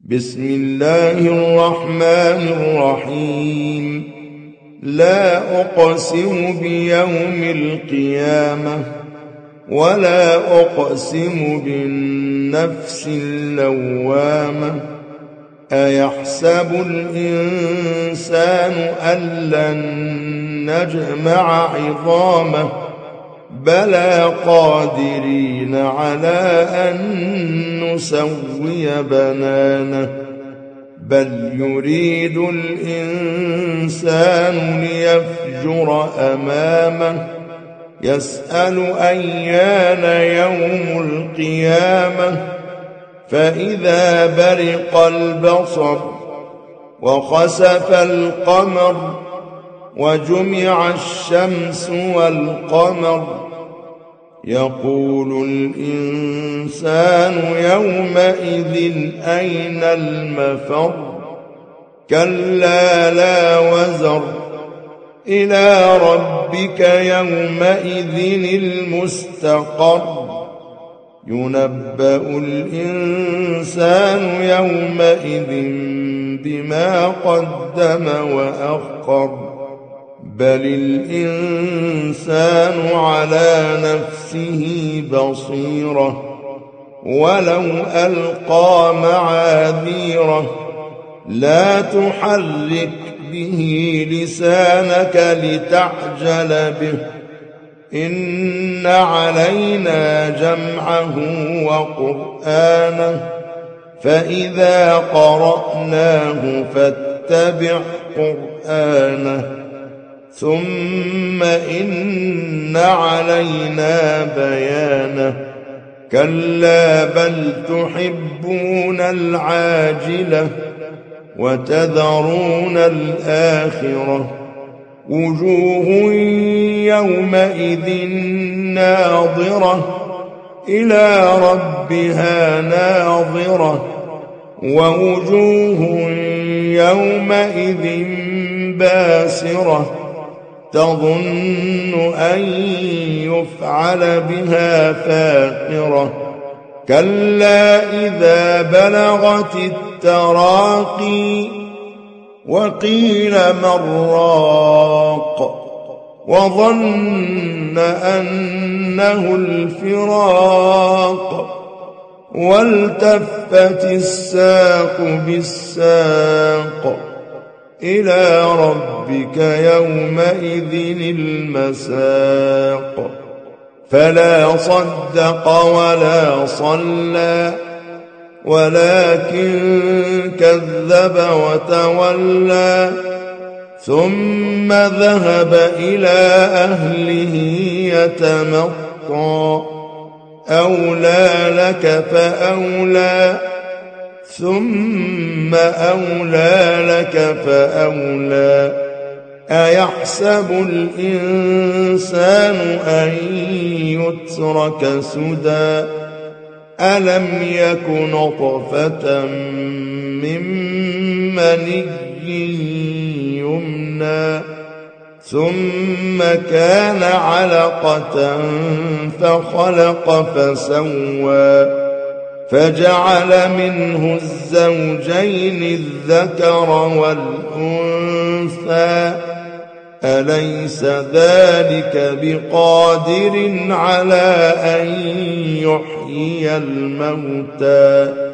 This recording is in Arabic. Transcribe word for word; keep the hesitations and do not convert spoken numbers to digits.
بسم الله الرحمن الرحيم. لا أقسم بيوم القيامة ولا أقسم بالنفس اللوامة. أيحسب الإنسان أن لن نجمع عظامه بلى قادرين على أن نسوي بنانه بل يريد الإنسان ليفجر أمامه يسأل أيان يوم القيامة فإذا برق البصر وخسف القمر وجمع الشمس والقمر يقول الإنسان يومئذ أين المفر كلا لا وزر إلى ربك يومئذ المستقر ينبأ الإنسان يومئذ بما قدم وأخر بل الإنسان على نفسه بصيرة ولو ألقى معاذيره لا تحرك به لسانك لتعجل به إن علينا جمعه وقرآنه فإذا قرأناه فاتبع قرآنه ثم إن علينا بيانه كلا بل تحبون العاجلة وتذرون الآخرة وجوه يومئذ ناظرة إلى ربها ناظرة ووجوه يومئذ باسرة تظن أن يفعل بها فاقرة كلا إذا بلغت التراقي وقيل من راق وظن أنه الفراق والتفت الساق بالساق إلى ربك يومئذ المساق فلا صدق ولا صلى ولكن كذب وتولى ثم ذهب إلى أهله يتمطى أولى لك فأولى ثم أولى لك فأولى أيحسب الإنسان أن يترك سدى ألم يك نطفة من مني يمنى ثم كان علقة فخلق فسوى فجعل منه الزوجين الذكر والأنثى أليس ذلك بقادر على أن يحيي الموتى